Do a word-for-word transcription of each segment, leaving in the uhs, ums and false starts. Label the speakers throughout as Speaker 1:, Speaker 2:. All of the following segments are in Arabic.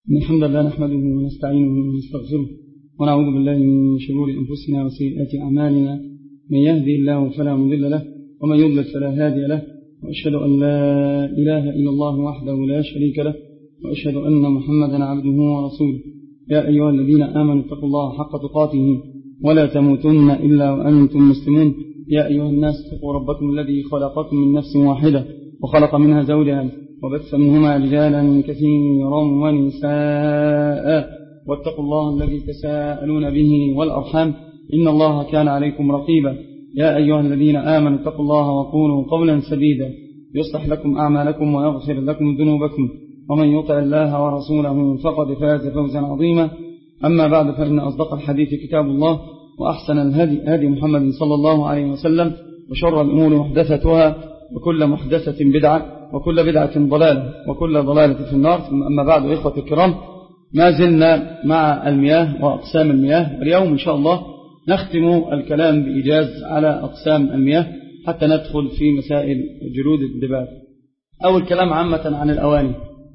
Speaker 1: الحمد لله نحمده ونستعينه ونستغفره ونعوذ بالله من شرور أنفسنا وسيئات أعمالنا، من يهدي الله فلا مضل له ومن يضلل فلا هادي له، وأشهد أن لا إله إلا الله وحده لا شريك له، وأشهد أن محمدا عبده ورسوله. يا أيها الذين آمنوا اتقوا الله حق تقاته ولا تموتن إلا وأنتم مسلمون. يا أيها الناس اتقوا ربكم الذي خلقكم من نفس واحدة وخلق منها زوجها وبث منهما رجالا كثيرا ونساء، واتقوا الله الذي تساءلون به والأرحام إن الله كان عليكم رقيبا. يا أيها الذين آمنوا اتقوا الله وقولوا قولا سديدا يصلح لكم أعمالكم ويغفر لكم ذنوبكم، ومن يطع الله ورسوله فقد فاز فوزا عظيما. أما بعد، فإن أصدق الحديث كتاب الله، وأحسن الهدي هدي محمد صلى الله عليه وسلم، وشر الأمور محدثتها، وكل محدثة بدعة، وكل بدعة ضلالة، وكل ضلالة في النار. ثم أما بعد، إخوة الكرام، ما زلنا مع المياه وأقسام المياه، واليوم إن شاء الله نختم الكلام بإيجاز على أقسام المياه حتى ندخل في مسائل جلود الدباغ. أول كلام عامة عن الأواني.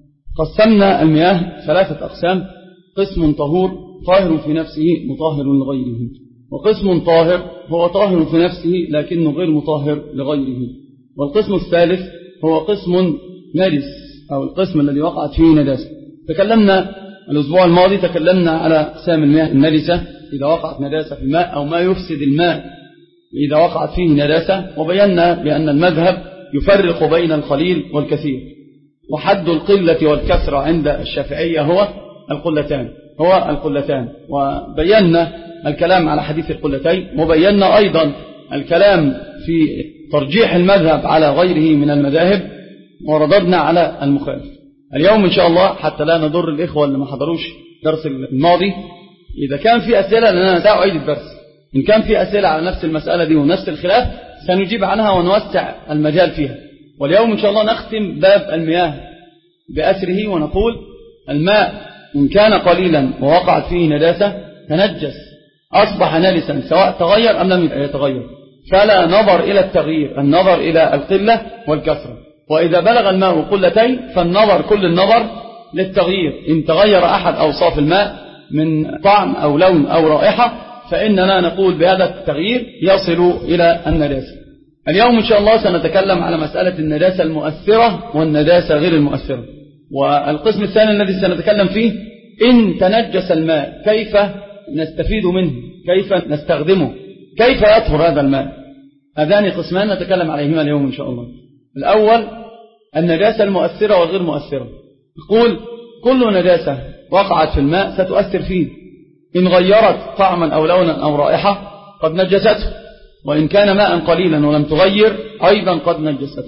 Speaker 1: قسمنا المياه ثلاثة أقسام: قسم طهور طاهر في نفسه مطهر لغيره، وقسم طاهر هو طاهر في نفسه لكنه غير مطهر لغيره، والقسم الثالث هو قسم نجس أو القسم الذي وقعت فيه نجاسة. تكلمنا الأسبوع الماضي تكلمنا على أقسام المياه النجسة إذا وقعت نجاسة في الماء، أو ما يفسد الماء إذا وقعت فيه نجاسة، وبينا بأن المذهب يفرق بين القليل والكثير، وحد القلة والكثرة عند الشافعية هو القلتان هو القلتان وبينا الكلام على حديث القلتين، وبينا أيضا الكلام في ترجيح المذهب على غيره من المذاهب، ورددنا على المخالف. اليوم إن شاء الله حتى لا نضر الإخوة اللي ما حضروش درس الماضي، إذا كان في أسئلة لأننا سأعيد الدرس، إن كان في أسئلة على نفس المسألة دي ونفس الخلاف سنجيب عنها ونوسع المجال فيها. واليوم إن شاء الله نختم باب المياه بأسره ونقول: الماء إن كان قليلا ووقعت فيه نجاسة تنجس، أصبح نجسا سواء تغير أم لم يتغير، فلا نظر إلى التغيير، النظر إلى القلة والكثرة. وإذا بلغ الماء قلتين فالنظر كل النظر للتغيير، إن تغير أحد أوصاف الماء من طعم أو لون أو رائحة فإننا نقول بهذا التغيير يصل إلى النجاسة. اليوم إن شاء الله سنتكلم على مسألة النجاسة المؤثرة والنجاسة غير المؤثرة. والقسم الثاني الذي سنتكلم فيه: إن تنجس الماء كيف نستفيد منه، كيف نستخدمه، كيف يطهر هذا الماء. هذان قسمان نتكلم عليهما اليوم إن شاء الله. الأول النجاسة المؤثرة والغير مؤثرة. نقول كل نجاسة وقعت في الماء ستؤثر فيه، إن غيرت طعما أو لونا أو رائحة قد نجسته، وإن كان ماء قليلا ولم تغير أيضا قد نجسته،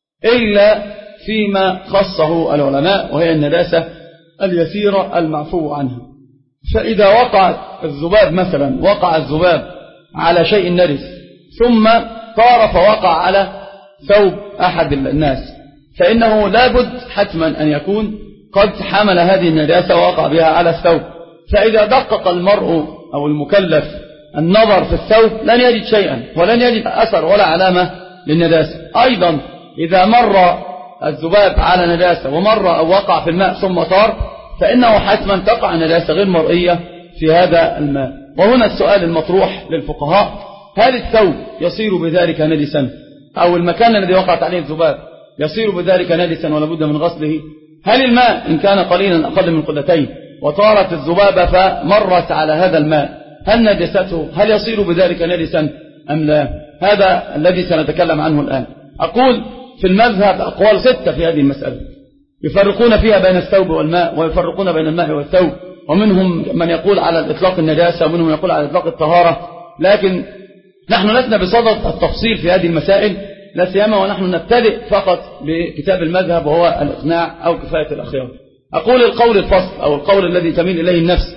Speaker 1: إلا فيما خصه العلماء وهي النجاسة اليسيرة المعفو عنها. فإذا وقع الذباب مثلا، وقع الذباب على شيء نجس ثم طار فوقع على ثوب أحد الناس، فإنه لابد حتما أن يكون قد حمل هذه النجاسة ووقع بها على الثوب. فإذا دقق المرء أو المكلف النظر في الثوب لن يجد شيئا، ولن يجد أثر ولا علامة للنجاسة. أيضا إذا مر الذباب على نجاسة ومر أو وقع في الماء ثم طار فإنه حتما تقع نجاسة غير مرئية في هذا الماء. وهنا السؤال المطروح للفقهاء: هل الثوب يصير بذلك نجسا، أو المكان الذي وقعت عليه الذباب يصير بذلك نجسا ولا بد من غسله؟ هل الماء إن كان قليلا أقل من قلتين وطارت الذبابة فمرت على هذا الماء هل نجسته هل يصير بذلك نجسا أم لا؟ هذا الذي سنتكلم عنه الآن. أقول في المذهب أقوال ستة في هذه المسألة، يفرقون فيها بين الثوب والماء، ويفرقون بين الماء والثوب، ومنهم من يقول على الإطلاق النجاسة ومنهم يقول على الإطلاق الطهارة. لكن نحن لسنا بصدد التفصيل في هذه المسائل، لا سيما ونحن نبتدئ فقط بكتاب المذهب وهو الإقناع أو كفاية الأخيار. أقول القول الفصل أو القول الذي تميل إليه النفس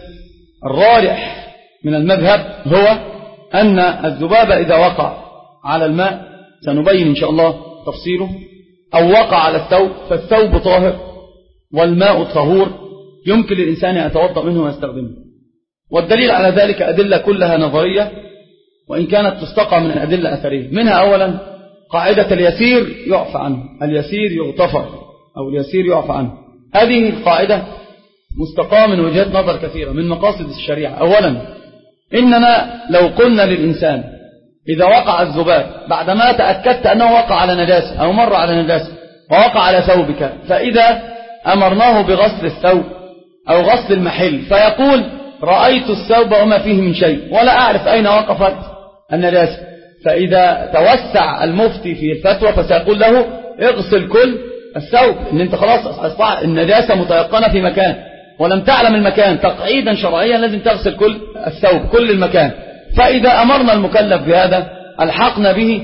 Speaker 1: الراجح من المذهب هو أن الذباب إذا وقع على الماء، سنبين إن شاء الله تفصيله، أو وقع على الثوب فالثوب طاهر والماء طهور، يمكن للإنسان أن يتوضأ منه ويستخدمه. والدليل على ذلك أدلة كلها نظرية وإن كانت تستقى من أدلة أثرية. منها أولا قاعدة اليسير يعفى عنه، اليسير يغتفر أو اليسير يعفى عنه. هذه القاعدة مستقاة من وجهات نظر كثيرة من مقاصد الشريعة. أولا، إننا لو قلنا للإنسان إذا وقع الذباب بعدما تأكدت أنه وقع على نجاسة أو مر على نجاسة ووقع على ثوبك، فإذا أمرناه بغسل الثوب أو غسل المحل فيقول رأيت الثوب وما فيه من شيء ولا أعرف أين وقفت النجاسة، فإذا توسع المفتي في الفتوى فسيقول له اغسل كل الثوب، إن أنت خلاص أصبح النجاسة متيقنة في مكان ولم تعلم المكان، تقعيدا شرعيا لازم تغسل كل الثوب كل المكان. فإذا أمرنا المكلف بهذا ألحقنا به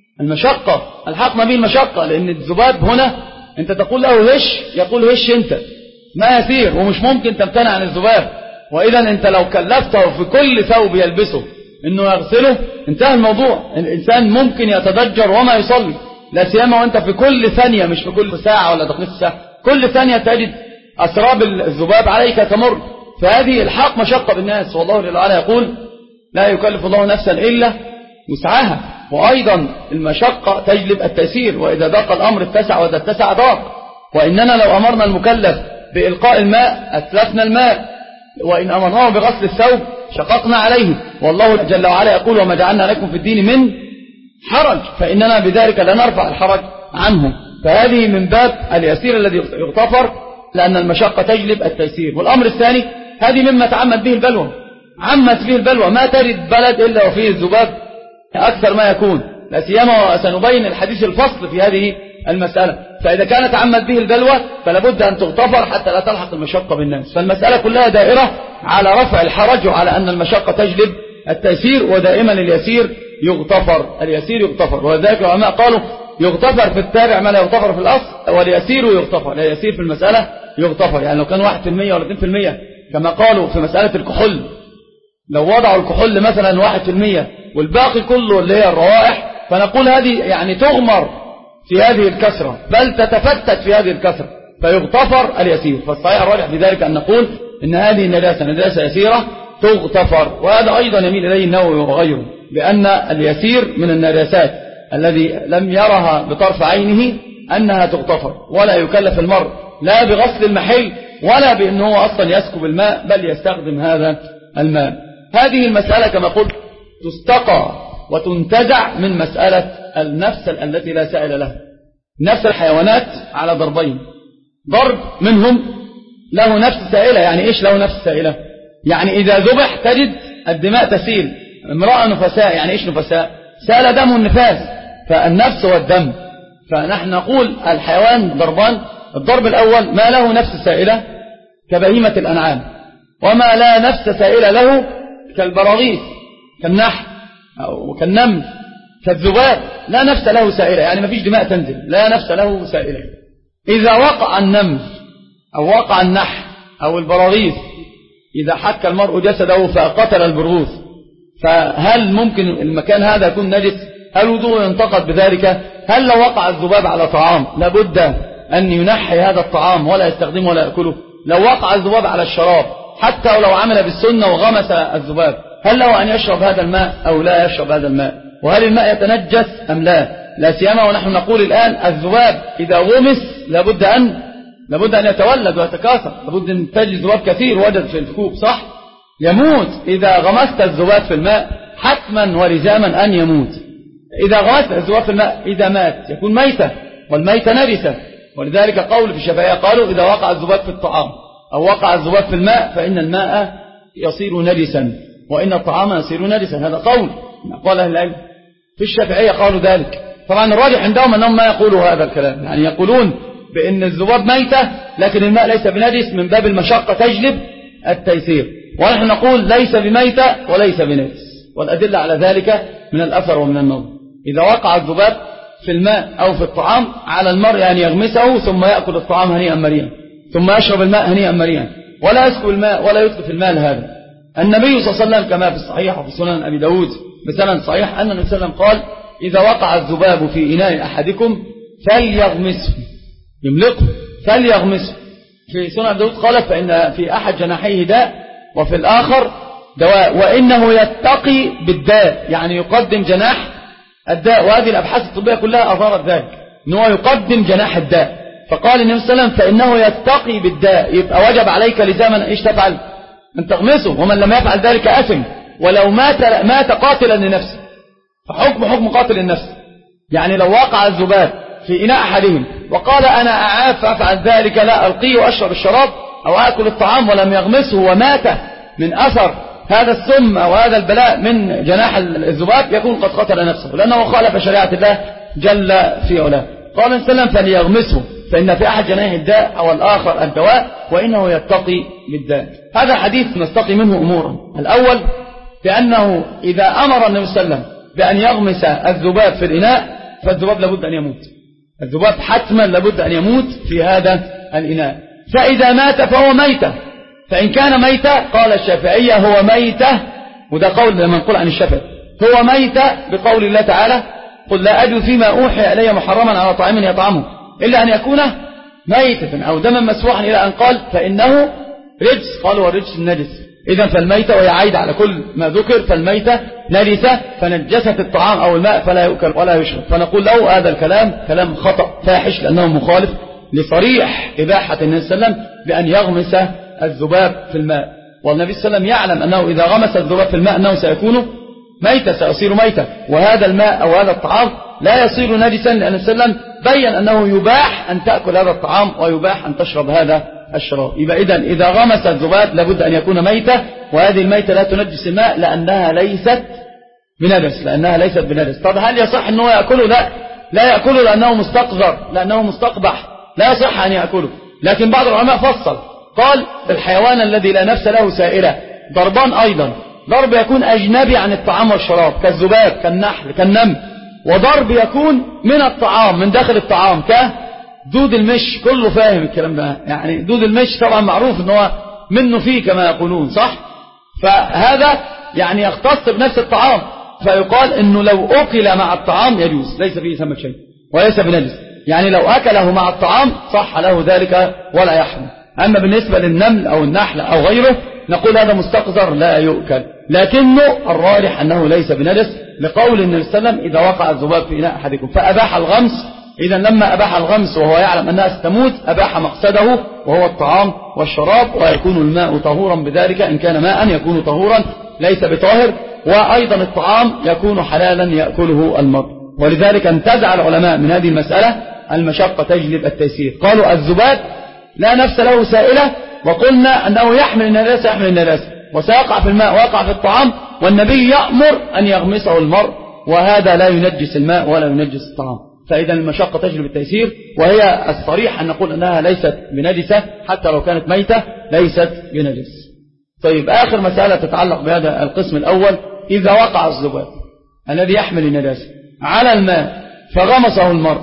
Speaker 1: المشقة ألحقنا به المشقة لأن الذباب هنا أنت تقول له هش يقول هش أنت ما يسير ومش ممكن تمتنع عن الذباب. وإذا أنت لو كلفته في كل ثوب يلبسه إنه يغسله انتهى الموضوع. الإنسان ممكن يتضجر وما يصلي، لا سيما وأنت في كل ثانية مش في كل ساعة ولا دقيقة ساعة، كل ثانية تجد أسراب الذباب عليك تمر. فهذه الحق مشقة بالناس، والله جل وعلا يقول لا يكلف الله نفسا إلا وسعها. وأيضا المشقة تجلب التيسير، وإذا ضاق الأمر اتسع وإذا اتسع ضاق. وإننا لو أمرنا المكلف بإلقاء الماء أتلفنا الماء، وإن أمرناه بغسل الثوب شققنا عليه. والله جل وعلا يقول وما جعلنا لكم في الدين من حرج، فإننا بذلك لا نرفع الحرج عنه. فهذه من باب اليسير الذي يغتفر لأن المشقة تجلب التيسير. والأمر الثاني هذه مما تعمد به البلوى، عمت به البلوى، ما تجد بلد إلا وفيه الذباب أكثر ما يكون، لا سيما سنبين الحديث الفصل في هذه المسألة. فإذا كانت عمت به البلوى فلا بد أن تغتفر حتى لا تلحق المشقة بالناس. فالمسألة كلها دائرة على رفع الحرج وعلى أن المشقة تجلب التيسير، ودائما اليسير يغتفر اليسير يغتفر. وذلك العلماء قالوا يغتفر في التابع ما لا يغتفر في الأصل، واليسير يغتفر لا يسير في المسألة يغتفر. يعني لو كان واحد في المية ولا اثنين في المية كما قالوا في مسألة الكحول، لو وضعوا الكحول مثلا واحد في المية والباقي كله اللي هي الروائح، فنقول هذه يعني تغمر في هذه الكسرة بل تتفتت في هذه الكسرة فيغتفر اليسير. فالصحيح الراجح بذلك أن نقول إن هذه النجاسة نجاسة يسيرة تغتفر. وهذا أيضا يميل إليه النووي وغيره بأن اليسير من النجاسات الذي لم يرها بطرف عينه أنها تغتفر، ولا يكلف المرء لا بغسل المحل ولا بأنه أصلا يسكب الماء بل يستخدم هذا الماء. هذه المسألة كما قلت تستقى وتنتزع من مسألة النفس التي لا سائل لها. نفس الحيوانات على ضربين، ضرب منهم له نفس سائلة. يعني إيش له نفس سائلة؟ يعني إذا ذبح تجد الدماء تسيل. امرأة نفساء، يعني إيش نفساء؟ سال دم النفاس، فالنفس والدم. فنحن نقول الحيوان ضربان، الضرب الأول ما له نفس سائلة كبهيمة الأنعام، وما لا نفس سائلة له كالبراغيث كالنحل أو كالنمل كالذباب، لا نفس له سائلة، يعني ما فيش دماء تنزل، لا نفس له سائلة. إذا وقع النمل أو وقع النحل أو البراغيث، إذا حك المرء جسده فقتل البرغوث، فهل ممكن المكان هذا يكون نجس؟ هل وضوء ينتقد بذلك؟ هل لو وقع الذباب على طعام لابد أن ينحي هذا الطعام ولا يستخدمه ولا يأكله؟ لو وقع الذباب على الشراب حتى ولو عمل بالسنة وغمس الذباب، هل له أن يشرب هذا الماء أو لا يشرب هذا الماء؟ وهل الماء يتنجس أم لا؟ لا سيما ونحن نقول الآن الذباب إذا غمس لابد أن لابد أن يتولد ويتكاثر، لابد أن تجد ذباب كثير وجد في الكوب، صح؟ يموت إذا غمست الذباب في الماء حتما ولزاما أن يموت. إذا غمست الذباب في الماء إذا مات يكون ميتة، والميتة نجسة. ولذلك قول في الشافعية قالوا إذا وقع الذباب في الطعام أو وقع الذباب في الماء فإن الماء يصير نجسا وإن الطعام يصير نجسا. هذا قول قال أهل العلم في الشافعية قالوا ذلك. طبعا الراجح عندهم أنهم ما يقولوا هذا الكلام، يعني يقولون بأن الذباب ميتة لكن الماء ليس بنجس من باب المشقة تجلب التيسير، ونحن نقول ليس بميتة وليس بنجس، والأدلة على ذلك من الأثر ومن النظر. إذا وقع الذباب في الماء أو في الطعام على المرء أن يغمسه ثم يأكل الطعام هنيئا مريئا ثم يشرب الماء هنيئا مريئا ولا يسكب الماء ولا يتلف الماء لهذا. النبي صلى الله عليه وسلم كما في الصحيح وفي سنن أبي داود بسند صحيح أن النبي صلى الله عليه وسلم قال إذا وقع الذباب في إناء أحدكم فليغمسه، يملقه فليغمسه. في سنن أبي داود قالت فإن في أحد جناحيه داء وفي الآخر دواء وإنه يتقي بالداء، يعني يقدم جناح الداء. وهذه الأبحاث الطبية كلها أظهرت ذلك، أنه يقدم جناح الداء.
Speaker 2: فقال النبي صلى الله عليه وسلم فإنه يتقي بالداء، يبقى وجب عليك لزاما إيش تفعل؟ أن تغمسه، ومن لم يفعل ذلك أثم، ولو مات مات قاتلا لنفسه، فحكم حكم قاتل النفس. يعني لو وقع الذباب في إناء أحدهم وقال أنا أعاف أفعل ذلك، لا ألقيه وأشرب الشراب أو أكل الطعام، ولم يغمسه ومات من أثر هذا السم أو هذا البلاء من جناح الذباب، يكون قد قتل نفسه، لأنه خالف شريعة الله جل في علاه. قال النبي صلى الله عليه وسلم فليغمسه فإن في أحد جناح الداء أو الآخر الدواء وإنه يتقي بالداء. هذا حديث نستقي منه أمورا. الأول بأنه إذا أمر النبي صلى الله عليه وسلم بأن يغمس الذباب في الإناء فالذباب لابد أن يموت، الذباب حتما لابد أن يموت في هذا الإناء. فإذا مات فهو ميتة، فإن كان ميتة قال الشافعية هو ميتة، وده قول منقول عن الشافعي، هو ميتة بقول الله تعالى قل لا أجد فيما أوحي إلي محرما على طعام يطعمه إلا أن يكون ميتة أو دما مسفوحا إلى أن قال فإنه رجس، قالوا والرجس النجس. إذا فالميتة وهي عايدة على كل ما ذكر، فالميتة نجسة فنجست الطعام أو الماء فلا يؤكل ولا يشرب. فنقول له هذا الكلام كلام خطأ فاحش، لأنه مخالف لصريح إباحة النبي صلى الله عليه وسلم بأن يغمس الذباب في الماء. والنبي صلى الله عليه وسلم يعلم أنه إذا غمس الذباب في الماء أنه سيكون ميتة، سيصير ميتة، وهذا الماء أو هذا الطعام لا يصير نجسا، لأن النبي صلى الله عليه وسلم بين أنه يباح أن تأكل هذا الطعام ويباح أن تشرب هذا الشراب. يبقى إذن إذا غمس الذباب لابد أن يكون ميتة، وهذه الميتة لا تنجس الماء لأنها ليست بنجس، لأنها ليست بنجس. طب هل يصح أنه يأكله؟ لا، لا يأكله لأنه مستقذر، لأنه مستقبح، لا يصح أن يأكله. لكن بعض العلماء فصل قال الحيوان الذي لا نفس له سائلة ضربان أيضا، ضرب يكون أجنبي عن الطعام والشراب كالذباب كالنحل كالنمل، وضرب يكون من الطعام من داخل الطعام كدود المش. كله فاهم الكلام ده، يعني دود المش طبعا معروف أنه منه فيه كما يقولون، صح؟ فهذا يعني يختص بنفس الطعام، فيقال أنه لو أكل مع الطعام يجوز، ليس فيه ثمة شيء وليس بنجس، يعني لو أكله مع الطعام صح له ذلك ولا يحرم. أما بالنسبة للنمل أو النحل أو غيره نقول هذا مستقذر لا يؤكل، لكنه الراجح أنه ليس بنجس، لقول النبي صلى الله عليه وسلم إذا وقع الذباب في إناء أحدكم فأباح الغمس. إذا لما أباح الغمس وهو يعلم أنها ستموت أباح مقصده وهو الطعام والشراب، ويكون الماء طهورا بذلك، إن كان ماء يكون طهورا ليس بطاهر، وأيضا الطعام يكون حلالا يأكله المرء. ولذلك انتزع العلماء من هذه المسألة المشقة تجلب التيسير، قالوا الذباب لا نفس له سائلة، وقلنا أنه يحمل النجاسة يحمل النجاسة وسيقع في الماء ويقع في الطعام، والنبي يأمر أن يغمسه المرء، وهذا لا ينجس الماء ولا ينجس الطعام. فإذا المشقة تجلب التيسير، وهي الصريح أن نقول أنها ليست بنجسة حتى لو كانت ميتة ليست بنجس. طيب آخر مسألة تتعلق بهذا القسم الأول، إذا وقع الذباب الذي يحمل النجاسة على الماء فغمسه المرء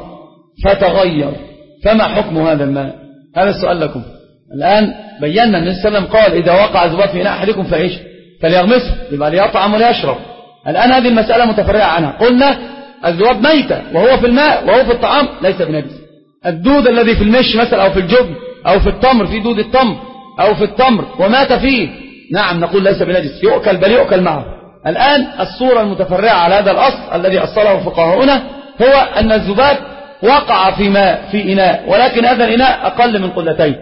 Speaker 2: فتغير، فما حكم هذا الماء؟ هذا السؤال لكم. الآن بينا أن النبي صلى الله عليه وسلم قال إذا وقع الذباب في إناء أحدكم فإيش؟ فليغمسه، يبقى ليطعم ولا الآن هذه المسألة متفرعة عنها. قلنا الذباب ميتة وهو في الماء وهو في الطعام ليس بنجس. الدود الذي في المش مثلا أو في الجبن أو في التمر، في دود التمر أو في التمر ومات فيه، نعم نقول ليس بنجس، يؤكل بل يؤكل معه. الآن الصورة المتفرعة على هذا الأصل الذي أصله فقهاؤنا هو أن الذباب وقع في ماء في إناء، ولكن هذا الإناء أقل من قلتين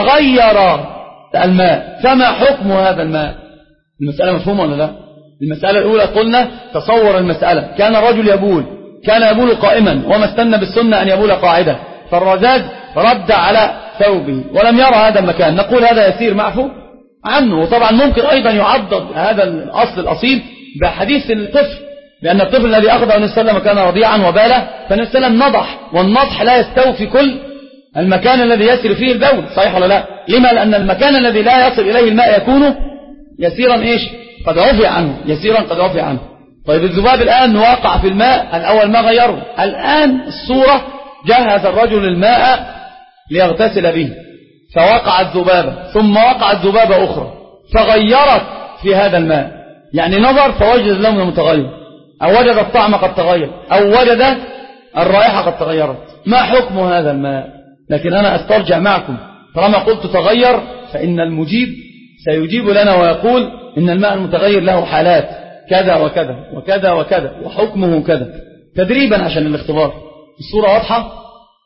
Speaker 2: فغير الماء، فما حكم هذا الماء؟ المسألة مفهومة ولا لا؟ المسألة الأولى قلنا تصور المسألة، كان الرجل يبول، كان يبول قائما وما استنى بالسنة أن يبول قاعدة، فالرذاذ رد على ثوبه ولم يرى هذا المكان، نقول هذا يسير معفو عنه. وطبعا ممكن أيضا يعضد هذا الأصل الأصيل بحديث الطفل، لأن الطفل الذي أخذه النبي صلى الله عليه وسلم كان رضيعا وباله، فالنبي صلى الله عليه وسلم نضح، والنضح لا يستوفي كل المكان الذي يسير فيه البول، صحيح ولا لا؟ لما؟ لأن المكان الذي لا يصل إليه الماء يكون يسيرا إيش؟ قد عفي عنه، يسيرا قد عفي عنه. طيب الذباب الآن واقع في الماء، الأول ما غيره، الآن الصورة جهز الرجل الماء ليغتسل به فوقع الذبابة، ثم وقع الذبابة أخرى فغيرت في هذا الماء، يعني نظر فوجد اللون متغير، أو وجد الطعم قد تغير، أو وجد الرائحة قد تغيرت، ما حكم هذا الماء؟ لكن أنا أسترجع معكم، طالما قلت تغير فإن المجيب سيجيب لنا ويقول إن الماء المتغير له حالات كذا وكذا وكذا وكذا وحكمه كذا، تدريبا عشان الاختبار. الصورة واضحة؟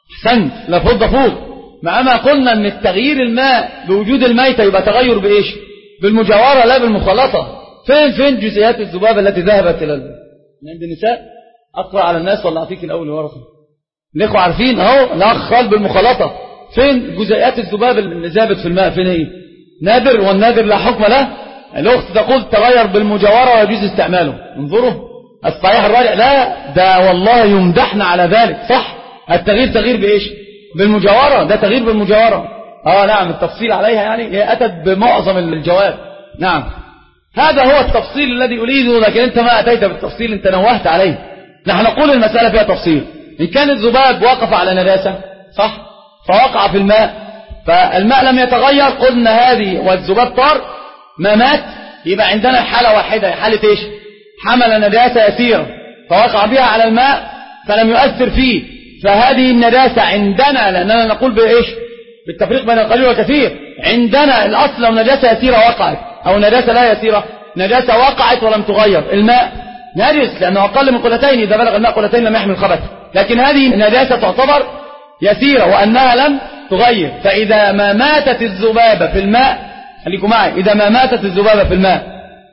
Speaker 2: أحسنت، لفض فوق. مع ما قلنا أن التغيير الماء بوجود الميتة يبقى تغير بإيش؟ بالمجاورة لا بالمخالطة. فين فين جزيئات الذبابة التي ذهبت إلى عند النساء؟ أقرأ على الناس ولا أعطيك الأول ورقة؟ الإخوة عارفين أهو، لا خال بالمخالطة. فين جزيئات الذبابة اللي ذهبت في الماء؟ فين هي؟ نادر، والنادر لا حكم له. الأخت تقول تغير بالمجاورة ويجوز استعماله. انظروا الصحيح الراجع لا، ده والله يمدحنا على ذلك. صح، التغيير تغيير بإيش؟ بالمجاورة، ده تغيير بالمجاورة. آه نعم، التفصيل عليها يعني هي أتت بمعظم الجواب. نعم، هذا هو التفصيل الذي أريده، لكن أنت ما أتيت بالتفصيل، أنت نوهت عليه. نحن نقول المسألة فيها تفصيل. إن كان الذباب وقف على نجاسة صح، فوقع في الماء، فالماء لم يتغير، قلنا هذه والذباب طار ما مات، يبقى عندنا حالة واحدة، حالة إيش؟ حمل نجاسة يسيرة فوقع بها على الماء فلم يؤثر فيه، فهذه النجاسة عندنا، لأننا نقول بإيش؟ بالتفريق بين القليل والكثير. عندنا الأصل لو نجاسة يسيرة وقعت أو نجاسة لا يسيرة، نجاسة وقعت ولم تغير، الماء نجس لأنه أقل من قلتين، إذا بلغ الماء قلتين لم يحمل خبث. لكن هذه النجاسة تعتبر يسيرة وأنها لم تغير. فإذا ما ماتت الذبابة في الماء، خليكم معي، إذا ما ماتت الذبابة في الماء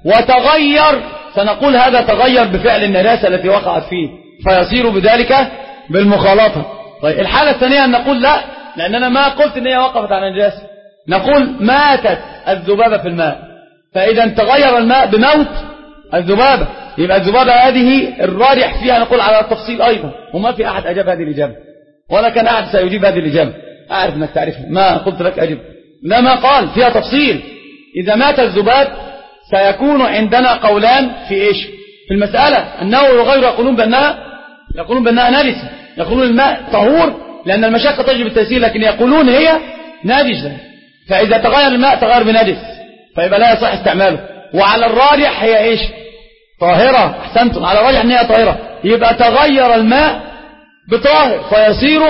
Speaker 2: وتغير، سنقول هذا تغير بفعل النجاسة التي وقعت فيه، فيصير بذلك بالمخالطة. طيب الحالة الثانية أن نقول لا، لأننا ما قلت أن هي وقفت على النجاسة، نقول ماتت الذبابة في الماء، فإذا تغير الماء بموت الذبابة، يبقى الذبابة هذه الراجح فيها نقول على التفصيل أيضا، وما في أحد أجاب هذه الإجابة ولا كان أحد سيجيب هذه الإجابة. أعرف أنك تعرفها، ما قلت لك أجب، لا ما قال فيها تفصيل. إذا مات الذباب سيكون عندنا قولان في إيش؟ في المسألة. النووي وغيره يقولون بأنها يقولون بأنها نجسة، يقولون الماء طهور لأن المشقة تجب التيسير، لكن يقولون هي نجسة، فإذا تغير الماء تغير بنجس فيبقى لا يصح استعماله. وعلى الراجح هي إيش؟ طاهرة. أحسنتم، على الراجح أن هي طاهرة، يبقى تغير الماء بطاهر فيصير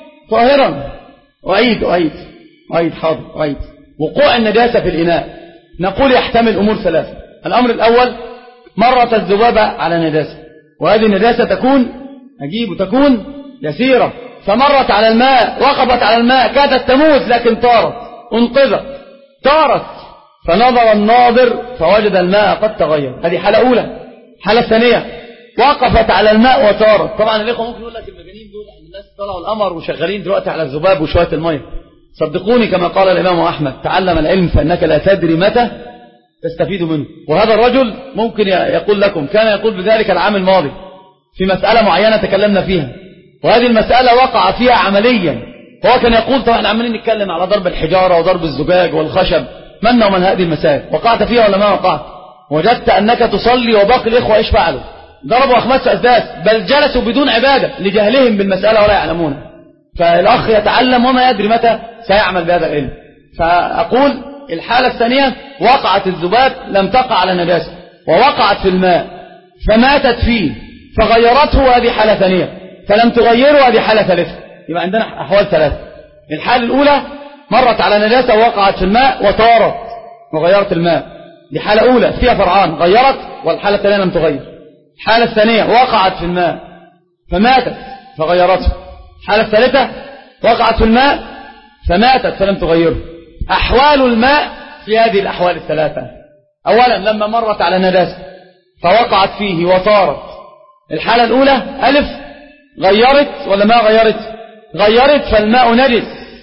Speaker 2: طاهرا. أعيد أعيد أعيد حاضر أعيد. وقوع النجاسة في الإناء نقول يحتمل أمور ثلاثة. الأمر الأول، مرت الذبابة على نجاسة، وهذه النجاسة تكون أجيب تكون يسيرة، فمرت على الماء، وقفت على الماء، كادت تموت لكن طارت، انقذت، طارت، فنظر الناظر فوجد الماء قد تغير، هذه حالة أولى. حالة ثانية، وقفت على الماء وطارت. طبعا الإخوة ممكن يقول لك المجانين دول الناس طلعوا القمر وشغالين دلوقتي على الذباب وشوية المية. صدقوني كما قال الإمام أحمد، تعلم العلم فإنك لا تدري متى تستفيد منه. وهذا الرجل ممكن يقول لكم كان يقول بذلك العام الماضي في مسألة معينة تكلمنا فيها، وهذه المسألة وقع فيها عمليا، فهو كان يقول طبعا عمالين نتكلم على ضرب الحجارة وضرب الزجاج والخشب، من ومن هذه المسائل وقعت فيها ولا ما وقعت؟ وجدت أنك تصلي وباقي الإخوة إيش فعلوا؟ ضربوا أخماس أسداس، بل جلسوا بدون عبادة لجهلهم بالمسألة ولا يعلمون. فالأخ يتعلم وما يدري متى سيعمل بهذا العلم. فأقول الحالة الثانية، وقعت الذباب لم تقع على نجاسة ووقعت في الماء فماتت فيه فغيرته، هذه حالة ثانية، فلم تغيره، هذه حالة ثالثة. يبقى عندنا أحوال ثلاثة. الحالة الأولى مرت على نجاسة ووقعت في الماء وطارت وغيرت الماء، دي حالة أولى فيها فرعان، غيرت، والحالة الثانية لم تغير. الحالة الثانية وقعت في الماء فماتت فغيرته. الحالة الثالثة وقعت في الماء فماتت فلم تغيره. أحوال الماء في هذه الأحوال الثلاثة: أولا لما مرت على نجاسة فوقعت فيه وطارت، الحالة الأولى ألف غيرت ولا ما غيرت؟ غيرت، فالماء نجس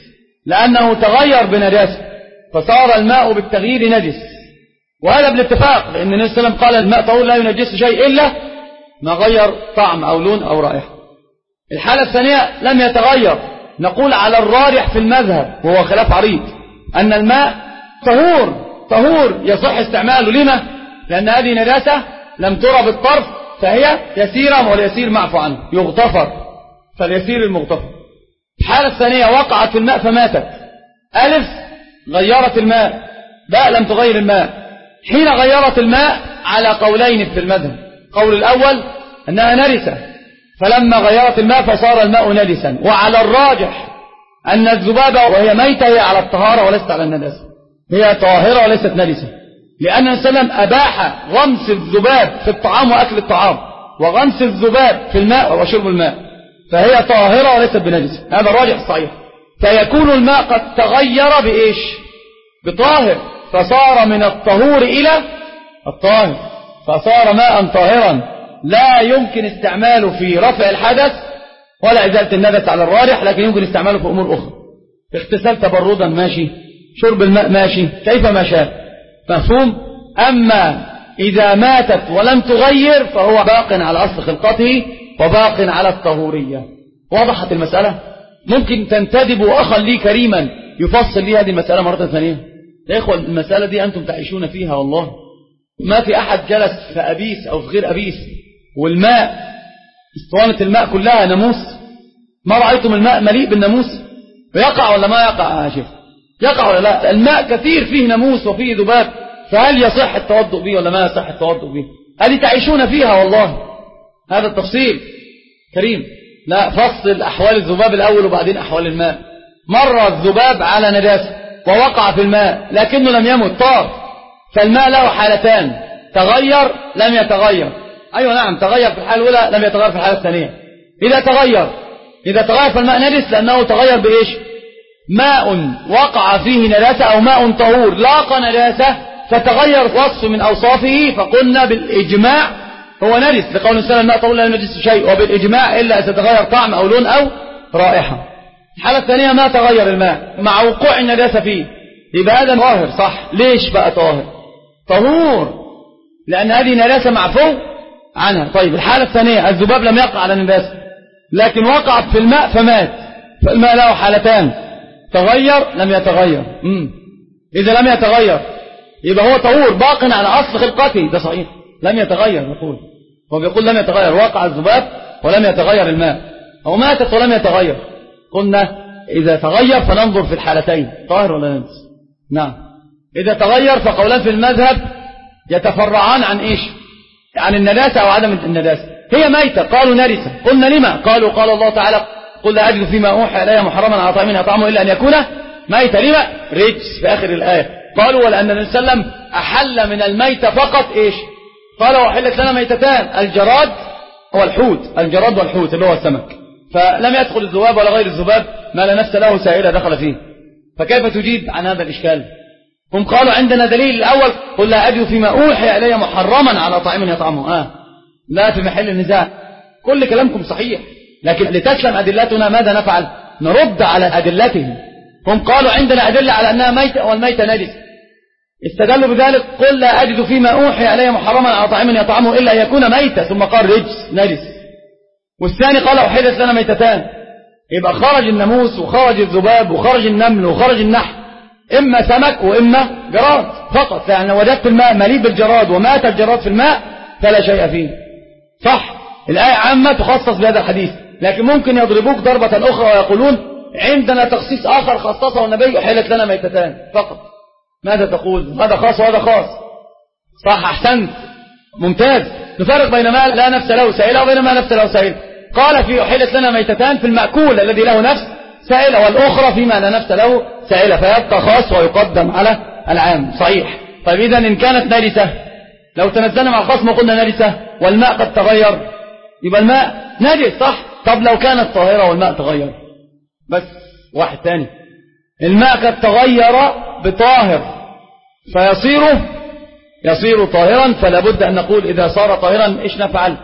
Speaker 2: لأنه تغير بنجاسة فصار الماء بالتغيير نجس، وهذا بالاتفاق، لأن النبي صلى الله عليه وسلم قال الماء طهور لا ينجس شيء إلا ما غير طعم أو لون أو رائحة. الحالة الثانية لم يتغير، نقول على الراجح في المذهب وهو خلاف عريض أن الماء طهور طهور يصح استعماله. لما؟ لأن هذه نجاسة لم ترى بالطرف فهي يسيرة، واليسير معفو عنه يغتفر، فاليسير المغتفر. الحالة الثانية وقعت في الماء فماتت، ألف غيرت الماء، باء لم تغير الماء. حين غيرت الماء على قولين في المذهب، قول الأول أنها نجسة، فلما غيرت الماء فصار الماء نجسا، وعلى الراجح أن الذبابة وهي ميتة هي على الطهارة وليست على النجاسة، هي طاهرة وليست نجسة، لأن النبي صلى الله عليه وسلم أباح غمس الذباب في الطعام وأكل الطعام، وغمس الذباب في الماء وشرب الماء، فهي طاهرة وليست بنجس، هذا الراجح الصحيح. فيكون الماء قد تغير بإيش؟ بطاهر، فصار من الطهور إلى الطاهر، فصار ماء طاهرا لا يمكن استعماله في رفع الحدث ولا إزالة النجس على الراجح، لكن يمكن استعماله في أمور أخرى. اغتسال تبردا ماشي، شرب الماء ماشي، كيف ما شاء، مفهوم؟ أما إذا ماتت ولم تغير فهو باق على أصل خلقته وباق على الطهورية. وضحت المسألة؟ ممكن تنتدب أخا لي كريما يفصل لي هذه المسألة مرة ثانية. يا إخوة المسألة دي أنتم تعيشون فيها والله، ما في أحد جلس في أبيس أو في غير أبيس والماء اسطوانة الماء كلها ناموس، ما رأيتم الماء مليء بالناموس؟ ويقع ولا ما يقع يا شيخ؟ يقع ولا لا؟ الماء كثير فيه ناموس وفيه ذباب، فهل يصح التوضؤ به ولا ما يصح التوضؤ به؟ هذه تعيشون فيها والله. هذا التفصيل كريم، لا فصل أحوال الذباب الأول وبعدين أحوال الماء. مر الذباب على نجاسة ووقع في الماء لكنه لم يمت، طار، فالماء له حالتان، تغير لم يتغير. أيوة نعم، تغير في الحالة الأولى لم يتغير في الحالة الثانية. إذا تغير إذا تغير فالماء نجس لأنه تغير بإيش؟ ماء وقع فيه نجاسة أو ماء طهور لاقى نجاسة فتغير وصف من أوصافه، فقلنا بالإجماع هو نجس، لقول السلام الماء طهور لا ينجس شيء، وبالإجماع إلا إذا تغير طعم أو لون أو رائحة. الحالة الثانية ما تغير الماء مع وقوع النجاسة فيه، يبقى هذا طاهر صح. ليش بقى طاهر؟ طهور لأن هذه نجاسة معفو عنها. طيب الحالة الثانية الذباب لم يقع على النجاسة لكن وقعت في الماء فمات، فالماء له حالتان، تغير لم يتغير. مم. إذا لم يتغير يبقى هو طهور باق على أصل خلقته، ده صحيح، لم يتغير. نقول هو بيقول لم يتغير، وقع الذباب ولم يتغير الماء، أو ماتت ولم يتغير. قلنا إذا تغير فننظر في الحالتين، طاهر ولا نجس. نعم، إذا تغير فقولان في المذهب يتفرعان عن إيش؟ عن النجاسة أو عدم النجاسة. هي ميتة قالوا نجسة، قلنا لما؟ قالوا قال الله تعالى قل لا أجد فيما أوحى إلي محرما على طاعم يطعمه إلا أن يكون ميتة. لما؟ رجس في آخر الآية. قالوا ولأن النبي صلى الله عليه وسلم أحل من الميتة فقط إيش؟ قال وحلت لنا ميتتان، الجراد والحوت، الجراد والحوت اللي هو السمك، فلم يدخل الذباب ولا غير الذباب ما لا نفس له سائلة دخل فيه. فكيف تجيب عن هذا الإشكال؟ هم قالوا عندنا دليل الأول قل لا أجد فيما أوحي إلي محرما على طاعم يطعمه. آه لا في محل النزاع، كل كلامكم صحيح، لكن لتسلم أدلتنا ماذا نفعل؟ نرد على أدلتهم. هم قالوا عندنا أدلة على أنها ميتة والميتة نجس، استدلوا بذلك قل لا أجد فيما أوحي علي محرما على طاعم يطعمه إلا أن يكون ميتة، ثم قال رجس نجس. والثاني قال أحدث لنا ميتتان، يبقى خرج الناموس وخرج الذباب وخرج النمل وخرج النحل، إما سمك وإما جراد فقط. يعني لو وجدت الماء مليء بالجراد ومات الجراد في الماء فلا شيء فيه، صح؟ الآية عامة تخصص بهذا الحديث، لكن ممكن يضربوك ضربة أخرى ويقولون عندنا تخصيص آخر خصصه النبي أحلت لنا ميتتان فقط. ماذا تقول؟ هذا خاص وهذا خاص، صح؟ أحسنت، ممتاز. نفرق بين ما لا نفس له سائلة وبين ما نفس له سائلة. قال في أحلت لنا ميتتان في المأكول الذي له نفس سائلة، والأخرى فيما لا نفس له سائلة، فيبقى خاص ويقدم على العام. صحيح. طيب إذا إن كانت نجسة، لو تنزلنا مع الخصم وقلنا نجسة والماء قد تغير يبقى الماء نجس، صح؟ طب لو كانت طاهرة والماء تغير، بس واحد تاني، الماء قد تغير بطاهر فيصير يصير طاهرا، فلا بد أن نقول إذا صار طاهرا إيش نفعل؟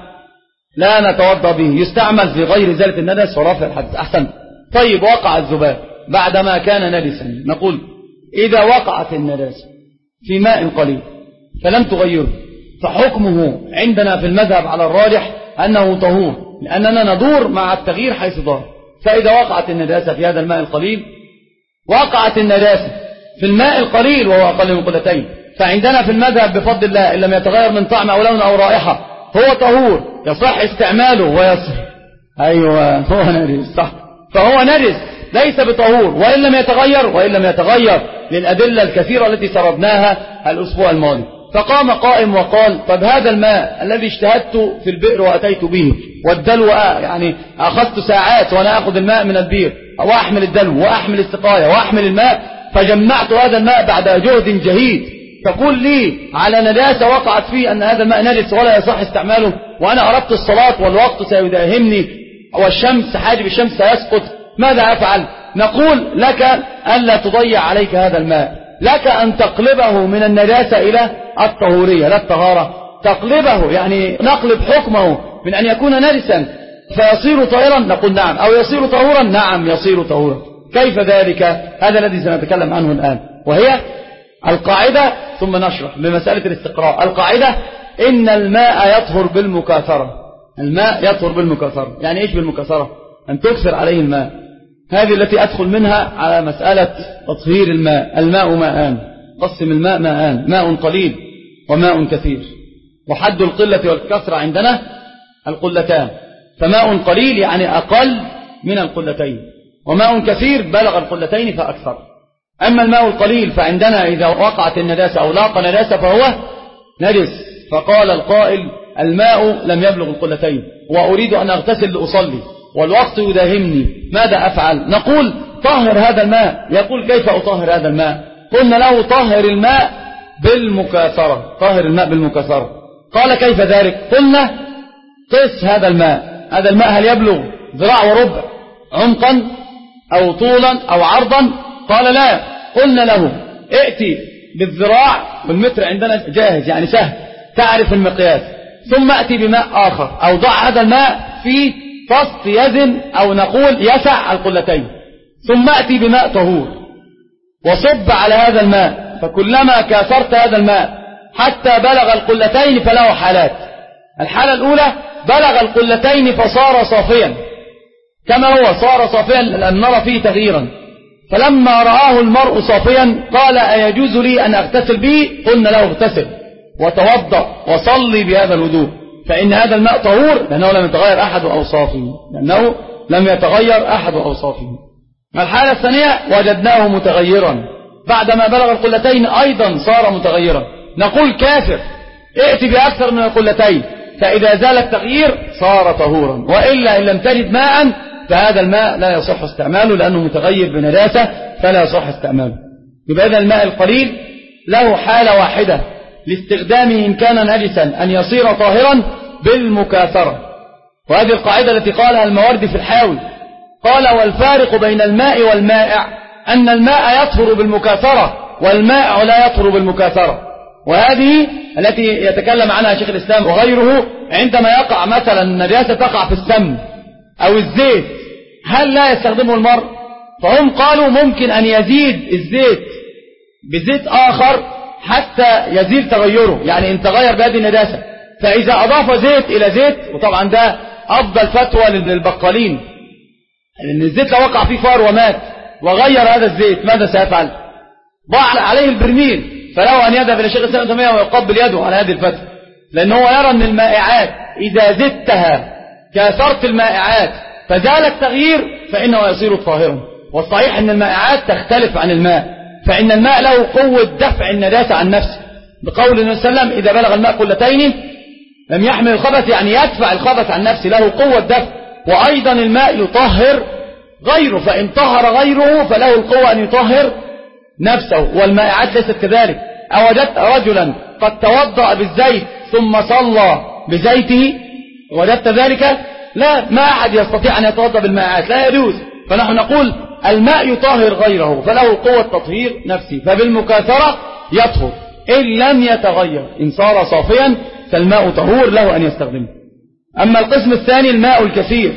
Speaker 2: لا نتوضأ به، يستعمل في غير إزالة النجس ورفع الحدث. أحسن. طيب وقع الذباب بعدما كان نجسا، نقول إذا وقعت النجاسة في ماء قليل فلم تغيره فحكمه عندنا في المذهب على الراجح أنه طهور، لأننا ندور مع التغيير حيث ظهر. فإذا وقعت النجاسة في هذا الماء القليل، وقعت النجاسة في الماء القليل وهو أقل من قلتين، فعندنا في المذهب بفضل الله إن لم يتغير من طعم أو لون أو رائحة هو طهور، يصح استعماله ويصح. أيوة هو نجس، صح، فهو نجس ليس بطهور وإن لم يتغير وإن لم يتغير للأدلة الكثيرة التي سردناها الأسبوع الماضي. فقام قائم وقال طب هذا الماء الذي اجتهدت في البئر وأتيت به، والدلو يعني أخذت ساعات وأنا أخذ الماء من البئر وأحمل الدلو وأحمل السقاية وأحمل الماء، فجمعت هذا الماء بعد جهد جهيد، تقول لي على نجاسة وقعت فيه أن هذا الماء نجس ولا يصح استعماله، وأنا أردت الصلاة والوقت سيداهمني، والشمس حاجب الشمس سيسقط، ماذا أفعل؟ نقول لك ألا تضيع عليك هذا الماء، لك أن تقلبه من النجاسة إلى الطهورية، لا الطهارة، تقلبه يعني نقلب حكمه من أن يكون نجسا فيصير طاهرا، نقول نعم، أو يصير طهورا، نعم يصير طهورا. كيف ذلك؟ هذا الذي سنتكلم عنه الآن، وهي القاعدة، ثم نشرح بمسألة الاستقراء. القاعدة: إن الماء يطهر بالمكاثرة. الماء يطهر بالمكاثرة، يعني إيش بالمكاثرة؟ أن تكثر عليه الماء. هذه التي أدخل منها على مسألة تطهير الماء. الماء ماءان، قسم الماء ماءان، ماء قليل وماء كثير، وحد القلة والكثرة عندنا القلتان، فماء قليل يعني أقل من القلتين، وماء كثير بلغ القلتين فأكثر. أما الماء القليل فعندنا إذا وقعت النجاسة أو لاق نجاسة فهو نجس. فقال القائل: الماء لم يبلغ القلتين وأريد أن أغتسل لأصلي والوقت يداهمني، ماذا أفعل؟ نقول: طهر هذا الماء. يقول: كيف أطهر هذا الماء؟ قلنا له: طهر الماء بالمكاثرة. طهر الماء بالمكاثرة. قال: كيف ذلك؟ قلنا: قس هذا الماء. هذا الماء هل يبلغ ذراع وربع عمقا أو طولا أو عرضا؟ قال: لا. قلنا له: ائتي بالذراع، والمتر عندنا جاهز يعني سهل، تعرف المقياس، ثم ائتي بماء آخر، أو ضع هذا الماء في طست يزن أو نقول يسع القلتين، ثم ائتي بماء طهور وصب على هذا الماء. فكلما كاثرت هذا الماء حتى بلغ القلتين فله حالات. الحالة الأولى: بلغ القلتين فصار صافيا كما هو، صار صافيا لم نرى فيه تغييرا. فلما رآه المرء صافيا قال: أيجوز لي أن أغتسل به؟ قلنا له: اغتسل وتوضأ وصلي بهذا الوضوء، فإن هذا الماء طهور لأنه لم يتغير أحد أوصافه، لأنه لم يتغير أحد أوصافه. الحالة الثانية: وجدناه متغيرا بعدما بلغ القلتين أيضا صار متغيرا، نقول: كافر، ائت بأكثر من القلتين، فإذا زال التغيير صار طهورا، وإلا إن لم تجد ماء فهذا الماء لا يصح استعماله لأنه متغير بنجاسة فلا يصح استعماله. يبقى إذا الماء القليل له حالة واحدة لاستخدامه إن كان نجسا أن يصير طاهرا بالمكاثرة. وهذه القاعدة التي قالها المواردي في الحاوي، قال: والفارق بين الماء والمائع أن الماء يطهر بالمكاثرة والمائع لا يطهر بالمكاثرة. وهذه التي يتكلم عنها شيخ الإسلام وغيره عندما يقع مثلا النجاسة تقع في السمن أو الزيت، هل لا يستخدمه المرء؟ فهم قالوا ممكن أن يزيد الزيت بزيت آخر حتى يزيل تغيره، يعني إن تغير بهذه النجاسة، فإذا أضاف زيت إلى زيت، وطبعا ده أفضل فتوى للبقالين، لأن الزيت لو وقع فيه فار ومات وغير هذا الزيت ماذا سيفعل؟ ضاع عليه البرميل، فله أن يذهب إلى شيخ الإسلام ابن تيمية ويقبل يده على هذه الفتوى، لأنه هو يرى أن المائعات إذا زدتها كاثرت المائعات فزال التغيير فإنه يصير طاهرا. والصحيح أن المائعات تختلف عن الماء، فإن الماء له قوة دفع النجاسة عن نفسه، بقول النبي صلى الله عليه وسلم: إذا بلغ الماء قلتين لم يحمل الخبث، يعني يدفع الخبث عن نفسه، له قوة دفع. وأيضا الماء يطهر غيره، فإن طهر غيره فله القوة أن يطهر نفسه، والمائعات ليست كذلك. أوجدت رجلا قد توضأ بالزيت ثم صلى بزيته؟ وجدت ذلك؟ لا، ما أحد يستطيع أن يتوضأ بالمائعات، لا يجوز. فنحن نقول الماء يطهر غيره فله قوة تطهير نفسه، فبالمكاثرة يطهر إن لم يتغير. إن صار صافيا فالماء طهور له أن يستخدمه. أما القسم الثاني الماء الكثير،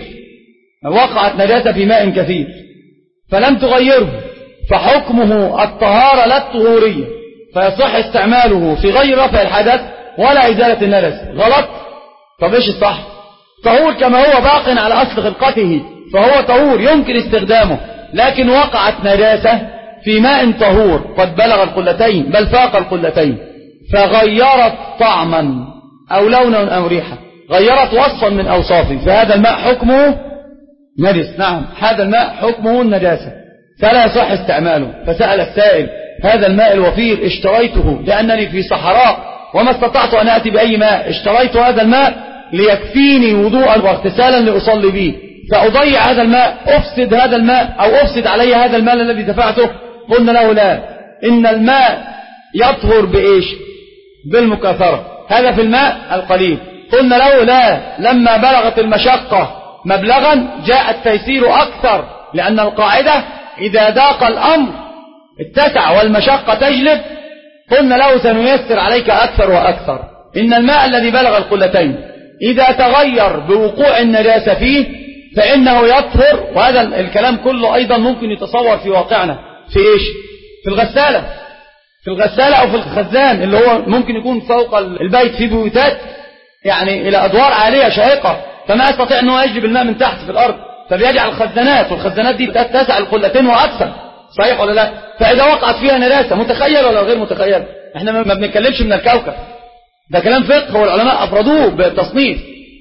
Speaker 2: وقعت نجاسة في ماء كثير فلم تغيره، فحكمه الطهارة لا الطهورية، فيصح استعماله في غير رفع الحدث ولا إزالة النجس. غلط؟ طب إيش الصح؟ طهور كما هو باق على أصل خلقته، فهو طهور يمكن استخدامه، لكن وقعت نجاسة في ماء طهور قد بلغ القلتين بل فاق القلتين، فغيرت طعما أو لونا أو ريحة، غيرت وصفا من أوصافه، فهذا الماء حكمه نجس. نعم، هذا الماء حكمه النجاسة فلا يصح استعماله. فسأل السائل: هذا الماء الوفير اشتريته لأنني في صحراء وما استطعت أن أتي بأي ماء، اشتريت هذا الماء ليكفيني وضوءا واغتسالا لأصلي به، فأضيع هذا الماء، أفسد هذا الماء أو أفسد علي هذا المال الذي دفعته؟ قلنا له: لا، إن الماء يطهر بإيش؟ بالمكاثرة. هذا في الماء القليل. قلنا له: لا، لما بلغت المشقة مبلغا جاء التيسير أكثر، لأن القاعدة إذا ضاق الأمر اتسع والمشقة تجلب، قلنا له سنيسر عليك أكثر وأكثر. إن الماء الذي بلغ القلتين إذا تغير بوقوع النجاسة فيه فإنه يطهر، وهذا الكلام كله أيضا ممكن يتصور في واقعنا في إيش؟ في الغسالة، في الغسالة أو في الخزان اللي هو ممكن يكون فوق البيت في بيوتات يعني إلى أدوار عالية شاهقة، فما يستطيع أنه يجلب الماء من تحت في الأرض، فبيجعل الخزانات، والخزانات دي تتسع القلتين وأكثر، صحيح ولا لا؟ فإذا وقعت فيها نجاسة، متخيل ولا غير متخيل؟ احنا ما بنتكلمش من الكوكب، ده كلام فقه والعلماء أفردوه بالتصنيف.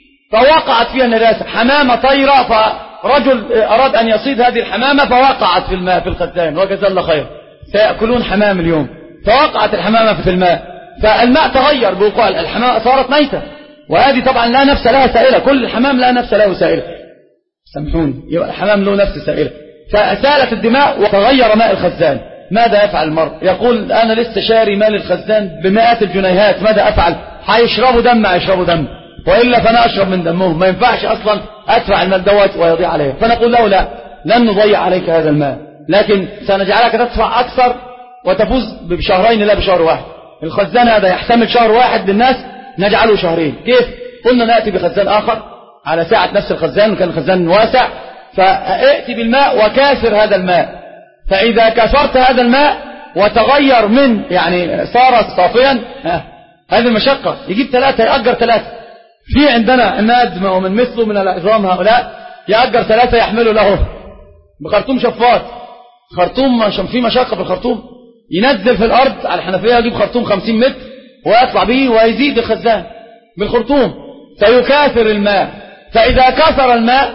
Speaker 2: فوقعت فيها نجاسة، حمامة طايرة، فرجل أراد أن يصيد هذه الحمامة فوقعت في الماء في الخزان، وجزاه الله خير، سيأكلون حمام اليوم. فوقعت الحمامة في الماء، فالماء تغير بوقوع الحمامة، صارت ميتة، وهذه طبعا لا نفس لها سائلة، كل الحمام لا نفس له سائلة، سامحوني، يبقى الحمام له نفس سائلة. فسالت الدماء وتغير ماء الخزان، ماذا يفعل المرء؟ يقول أنا لسه شاري مال الخزان بمئات الجنيهات، ماذا أفعل؟ هيشربوا دم، هيشربوا دم، وإلا فأنا أشرب من دمهم، ما ينفعش أصلا أدفع المال دوت ويضيع عليه. فنقول له لا، لن نضيع عليك هذا المال، لكن سنجعلك تدفع أكثر وتفوز بشهرين لا بشهر واحد. الخزان هذا يحتمل شهر واحد للناس، نجعله شهرين. كيف؟ قلنا نأتي بخزان آخر على ساعة نفس الخزان، وكان الخزان واسع، فأتي بالماء وكاثر هذا الماء، فإذا كسرت هذا الماء وتغير من يعني صار صافيا، هذه المشقة، يجيب ثلاثة، يأجر ثلاثة. في عندنا النادم ومن مثله من العظام هؤلاء يأجر ثلاثة يحملوا له بخرطوم شفاط، خرطوم عشان في مشقة في الخرطوم، ينزل في الأرض على الحنفية يجيب خرطوم خمسين متر ويطلع به ويزيد الخزان بالخرطوم، فيكاثر الماء. فإذا كثر الماء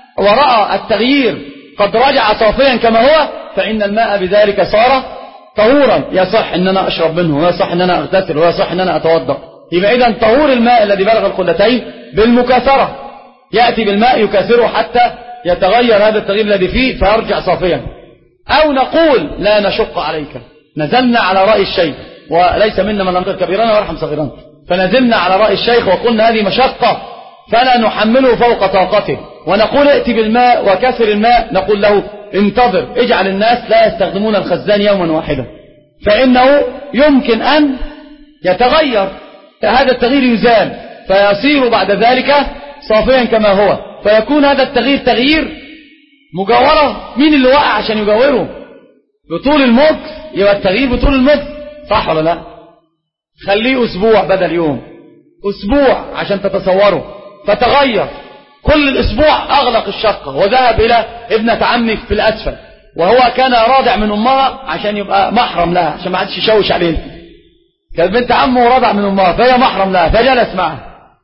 Speaker 2: ورأى التغيير قد رجع صافيا كما هو، فإن الماء بذلك صار طهورا، يصح أن أنا أشرب منه، ويصح أن أنا أغتسل، ويصح أن أنا أتوضأ. يبقى إذن طهور الماء الذي بلغ القلتين بالمكاثرة، يأتي بالماء يكاثره حتى يتغير هذا التغيير الذي فيه فيرجع صافيا. أو نقول لا نشق عليك، نزلنا على رأي الشيخ، وليس منا من لم يغفر كبيرنا ويرحم صغيرنا، فنزلنا على رأي الشيخ وقلنا هذه مشقة فلا نحمله فوق طاقته، ونقول ائتي بالماء وكثر الماء، نقول له انتظر، اجعل الناس لا يستخدمون الخزان يوما واحدا، فإنه يمكن أن يتغير، هذا التغيير يزال فيصير بعد ذلك صافيا كما هو، فيكون هذا التغيير تغيير مجاورة. مين اللي وقع عشان يجاوره؟ بطول المكث، يبقى التغيير بطول المكث، صح ولا لا؟ خليه أسبوع بدل يوم، أسبوع عشان تتصوره، فتغير كل الأسبوع، أغلق الشقة وذهب إلى ابنة عمي في الأسفل، وهو كان راضع من أمها عشان يبقى محرم لها، عشان ما عادش يشوش عليه، كانت بنت عمه راضع من أمها فهي محرم لها، فجلس معه،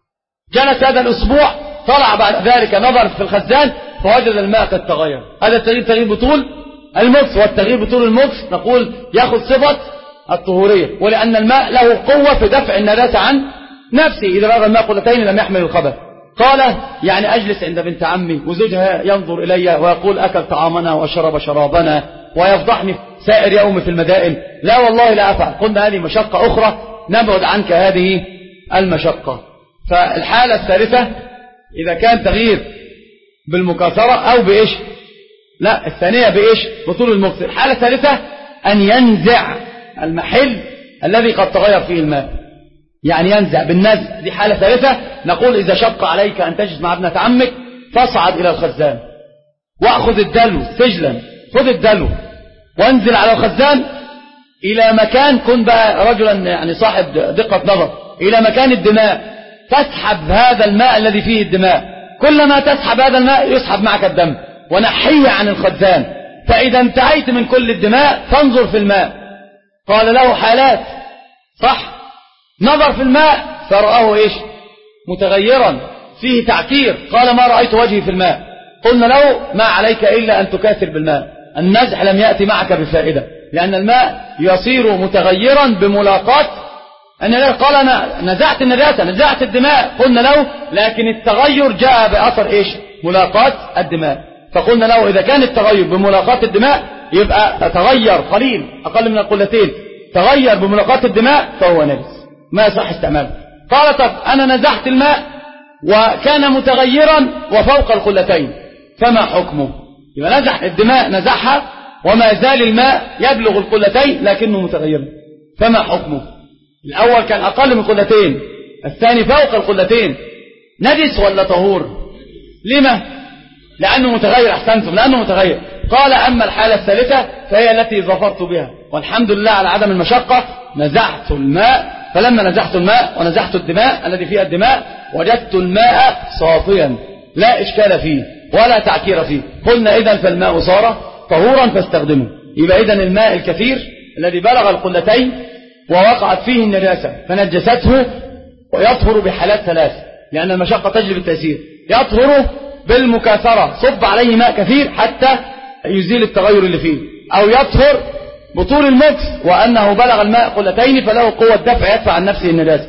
Speaker 2: جلس هذا الأسبوع، طلع بعد ذلك نظر في الخزان فوجد الماء قد تغير. هذا التغيير تغيير بطول المكث، والتغيير بطول المكث نقول يأخذ صفة الطهورية، ولأن الماء له قوة في دفع النجاسة عن نفسه، إذا بلغ الماء قلتين لم يحمل الخبث. قال يعني أجلس عند بنت عمي وزوجها ينظر إلي ويقول أكل طعامنا وشرب شرابنا ويفضحني سائر يوم في المدائن، لا والله لا أفعل. قلنا هذه مشقة أخرى، نبعد عنك هذه المشقة. فالحالة الثالثة إذا كان تغيير بالمكاثرة أو بإيش؟ لا، الثانية بإيش؟ بطول المكث. الحالة الثالثة أن ينزع المحل الذي قد تغير فيه الماء، يعني ينزع بالنزع، دي حالة ثالثة. نقول إذا شق عليك أن تجلس مع ابنة عمك فاصعد إلى الخزان وأخذ الدلو سجلا، خذ الدلو وانزل على الخزان إلى مكان، كن بقى رجلا يعني صاحب دقة نظر، إلى مكان الدماء، تسحب هذا الماء الذي فيه الدماء، كلما تسحب هذا الماء يسحب معك الدم، ونحيه عن الخزان، فإذا انتهيت من كل الدماء فانظر في الماء. قال له حالات، صح، نظر في الماء فرآه إيش؟ متغيرا فيه تعكير، قال ما رأيت وجهي في الماء. قلنا له ما عليك إلا أن تكاثر بالماء، النزع لم يأتي معك بفائدة، لأن الماء يصير متغيرا بملاقات النجاسة. قال أنا نزعت النجاسة، نزعت الدماء، قلنا له لكن التغير جاء بأثر إيش؟ ملاقات الدماء. فقلنا له إذا كان التغير بملاقات الدماء يبقى تغير قليل أقل من القلتين، تغير بملاقات الدماء فهو نجس ما يصح استعماله. قال طب أنا نزعت الماء وكان متغيرا وفوق القلتين فما حكمه؟ يبقى نزح الدماء نزحها وما زال الماء يبلغ القلتين لكنه متغير، فما حكمه؟ الأول كان أقل من القلتين، الثاني فوق القلتين، نجس ولا طهور؟ لما؟ لأنه متغير. أحسنتم، لأنه متغير. قال أما الحالة الثالثة فهي التي ظفرت بها، والحمد لله على عدم المشقة. نزعت الماء، فلما نزعت الماء ونزعت الدماء الذي فيها الدماء وجدت الماء صافيا لا إشكال فيه ولا تعكير فيه. قلنا إذن فالماء صار طهورا فاستخدمه. يبقى إذن الماء الكثير الذي بلغ القلتين ووقعت فيه النجاسة فنجسته ويطهر بحالات ثلاث، لأن المشقة تجلب التيسير. يطهر بالمكاثرة، صب عليه ماء كثير حتى يزيل التغير اللي فيه، أو يطهر بطول المكس وأنه بلغ الماء قلتين فله قوة دفع يدفع عن نفسه النجاسة.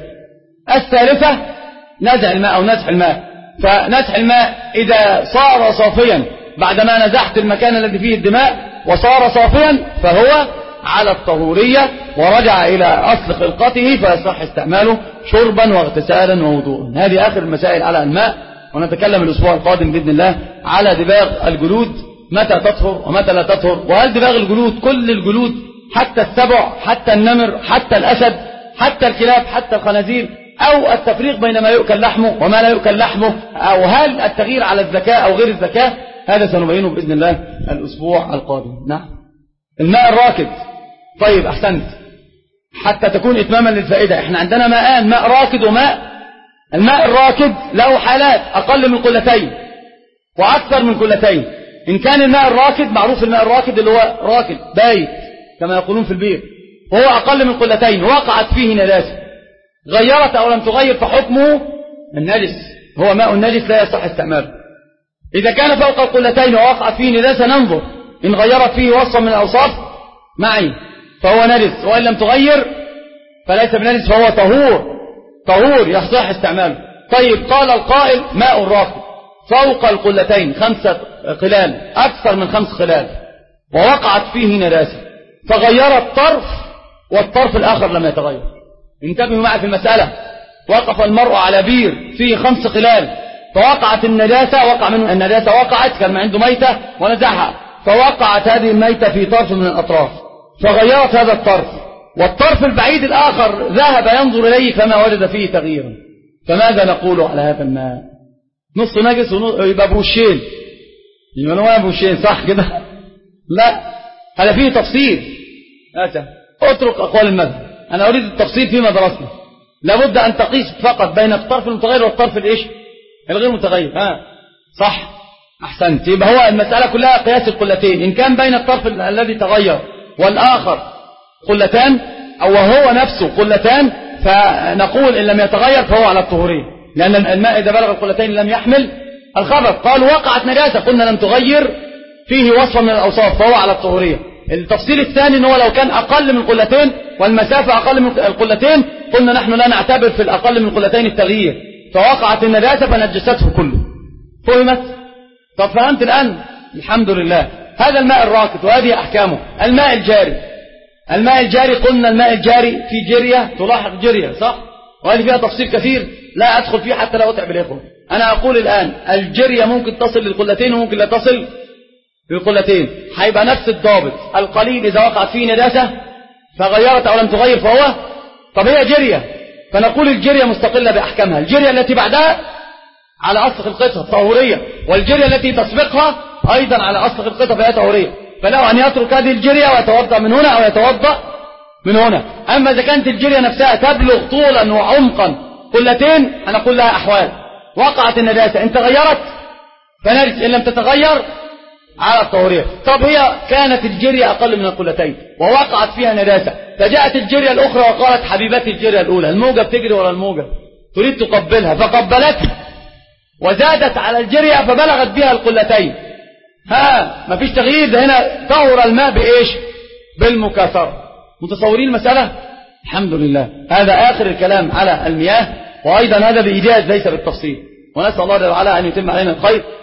Speaker 2: الثالثة نزع الماء أو نزح الماء. فنزح الماء إذا صار صافيا بعدما نزحت المكان الذي فيه الدماء وصار صافيا فهو على الطهورية ورجع إلى أصل خلقته فيصح استعماله شربا واغتسالا ووضوءا. هذه آخر المسائل على الماء، ونتكلم الأسبوع القادم بإذن الله على دباغ الجلود، متى تطهر ومتى لا تطهر، وهل دباغ الجلود كل الجلود حتى السبع حتى النمر حتى الأسد حتى الكلاب حتى الخنازير، أو التفريق بين ما يؤكل لحمه وما لا يؤكل لحمه، أو هل التغيير على الزكاة أو غير الزكاة؟ هذا سنبينه بإذن الله الأسبوع القادم. نعم. الماء الراكد. طيب أحسنت، حتى تكون إتماما للفائدة، احنا عندنا ماءان، ماء راكد وماء. الماء الراكد له حالات، أقل من قلتين وأكثر من قلتين. إن كان الماء الراكد، معروف الماء الراكد اللي هو راكد بايت كما يقولون في البير، وهو أقل من قلتين وقعت فيه نجاسة غيرت أو لم تغير فحكمه النجس، هو ماء النجس لا يصح استعماله. إذا كان فوق القلتين ووقعت فيه نجاسة ننظر، إن غيرت فيه وصفا من الأوصاف معي فهو نجس، وإن لم تغير فليس بنجس فهو طهور، طهور يصح استعماله. طيب قال القائل ماء راكد فوق القلتين خمسة خلال، أكثر من خمس خلال، ووقعت فيه نجاسة فغير الطرف والطرف الآخر لم يتغير. انتبهوا معي في المسألة. وقف المرء على بير فيه خمس خلال فوقعت النجاسة، وقع منه النجاسة، وقعت كان عنده ميتة ونزعها، فوقعت هذه الميتة في طرف من الأطراف فغيرت هذا الطرف، والطرف البعيد الآخر ذهب ينظر إليه فما وجد فيه تغييرا. فماذا نقول على هذا الماء؟ نص نجس ويبقى بوشين، يبقى نوع بوشين صح كده؟ لا، هذا فيه تفصيل. أسا اترك أقوال المذهب، أنا أريد التفصيل فيما درسنا. لابد أن تقيس فقط بين الطرف المتغير والطرف الإيش الغير متغير. ها صح أحسنت. يبقى هو المسألة كلها قياس القلتين. إن كان بين الطرف الذي تغير والآخر قلتان أو هو نفسه قلتان فنقول إن لم يتغير فهو على الطهورية، لأن الماء إذا بلغ القلتين لم يحمل الخبث. قالوا وقعت نجاسة، قلنا لم تغير فيه وصفا من الأوصاف فهو على الطهورية. التفصيل الثاني أنه لو كان أقل من قلتين والمسافة أقل من القلتين قلنا نحن لا نعتبر في الأقل من قلتين التغيير، فوقعت النجاسة فنجسته كله. فهمت؟ طب فهمت الآن؟ الحمد لله. هذا الماء الراكد وهذه أحكامه. الماء الجاري، الماء الجاري قلنا الماء الجاري في جرية تلاحق جرية صح؟ وهذه فيها تفصيل كثير لا أدخل فيه حتى لا أتعب الإخوة. أنا أقول الآن الجرية ممكن تصل للقلتين وممكن لا تصل للقلتين، هيبقى نفس الضابط. القليل إذا وقعت فيه نجاسة فغيرت أو لم تغير فهو طب هي جرية، فنقول الجرية مستقلة بأحكامها. الجرية التي بعدها على أصل خلقتها طهورية، والجرية التي تسبقها أيضا على أصل خلقتها فهي طهورية، فله أن يترك هذه الجرية ويتوضأ من هنا أو يتوضأ من هنا. أما إذا كانت الجرية نفسها تبلغ طولا وعمقا قلتين هنقول لها أحوال. وقعت النجاسة إن تغيرت فنجس، إن لم تتغير على الطهورية. طب هي كانت الجرية أقل من القلتين ووقعت فيها نجاسة، فجاءت الجرية الأخرى وقالت حبيبتي الجرية الأولى، الموجة بتجري ولا الموجة تريد تقبلها فقبلتها وزادت على الجرية فبلغت بها القلتين، ها مفيش تغيير، ده هنا طهر الماء بإيش؟ بالمكاثرة. متصورين المسألة؟ الحمد لله. هذا آخر الكلام على المياه، وأيضا هذا بإيجاز ليس بالتفصيل، ونسأل الله جل وعلا أن يتم علينا الخير